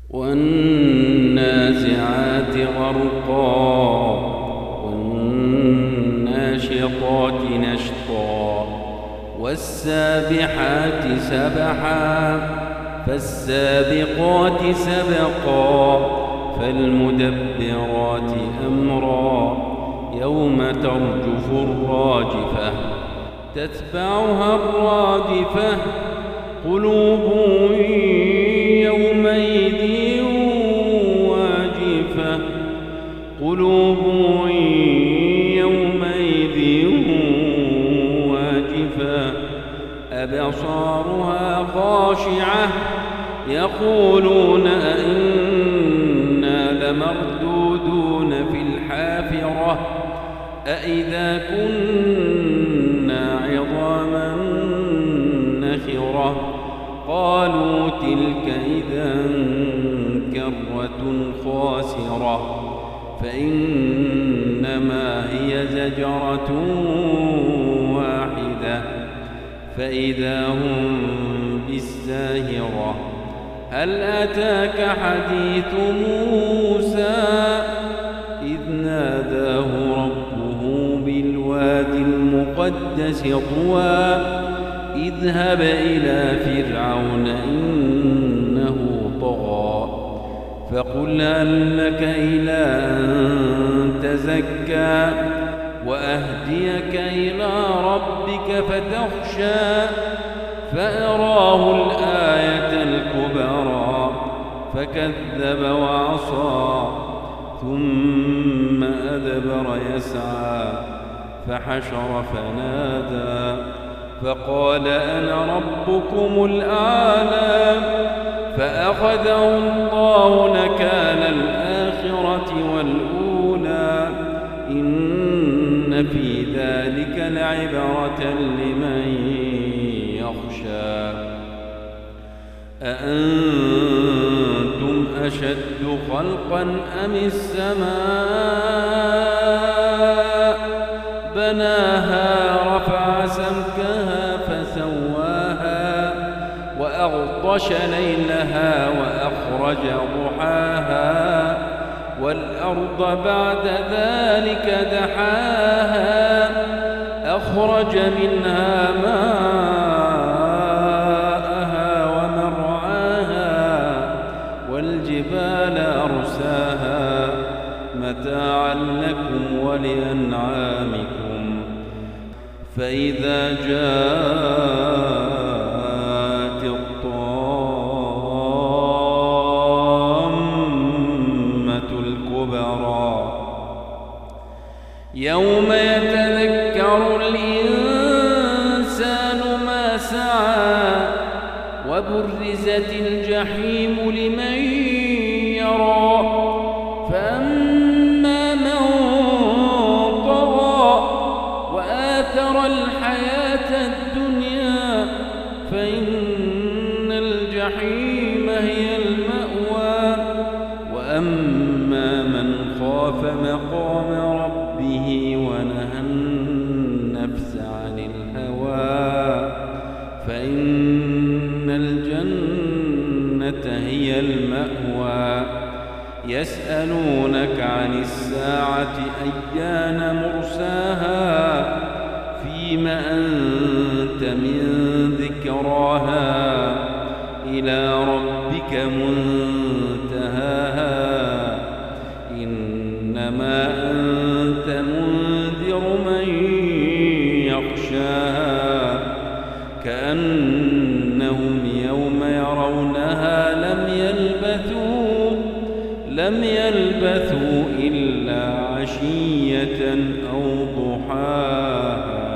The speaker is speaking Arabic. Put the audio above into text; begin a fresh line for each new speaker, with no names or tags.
والنازعات غرقا والناشطات نشطا والسابحات سبحا فالسابقات سبقا فالمدبرات أمرا يوم ترجف الراجفة تتبعها الرادفة قلوب يومئذ واجفة قلوب يومئذ واجفة أبصارها خاشعة يقولون أئنا لمردودون في الحافرة أئذا كنا عظاما نخرة قالوا تلك إذا كرة خاسرة فإنما هي زجرة واحدة فإذا هم بالساهرة هل أتاك حديث موسى إذ ناداه ربه بالوادي المقدس طوى اذهب إلى فرعون إنه طغى فقل هل لك إلى أن تزكى وأهديك إلى ربك فتخشى فأراه الآية الكبرى فكذب وعصى ثم أدبر يسعى فحشر فنادى فقال أنا ربكم الأعلى فأخذه الله نكال الآخرة والأولى إن في ذلك لعبرة لمن يخشى أأنتم أشد خلقا أم السماء بناها رفع سمكها فسواها وأغطش ليلها وأخرج ضحاها والأرض بعد ذلك دحاها أخرج منها ماءها ومرعاها والجبال أرساها متاعا لكم ولأنعامكم فإذا جاءت الطامة الكبرى يوم يتذكر الإنسان ما سعى وبرزت الجحيم لمن يرى فأما من طغى وآثر الحياة الدنيا فإن الجحيم هي المأوى وأما من خاف مقام ربه ونهى النفس عن الهوى فإن الجنة هي المأوى يسألونك عن الساعة أيان مرساها فيم أنت من ذكراها إلى ربك منتهاها إنما أنت منذر من يخشاها كأنهم يوم يرونها لم يلبثوا إلا عشية أو ضحاها.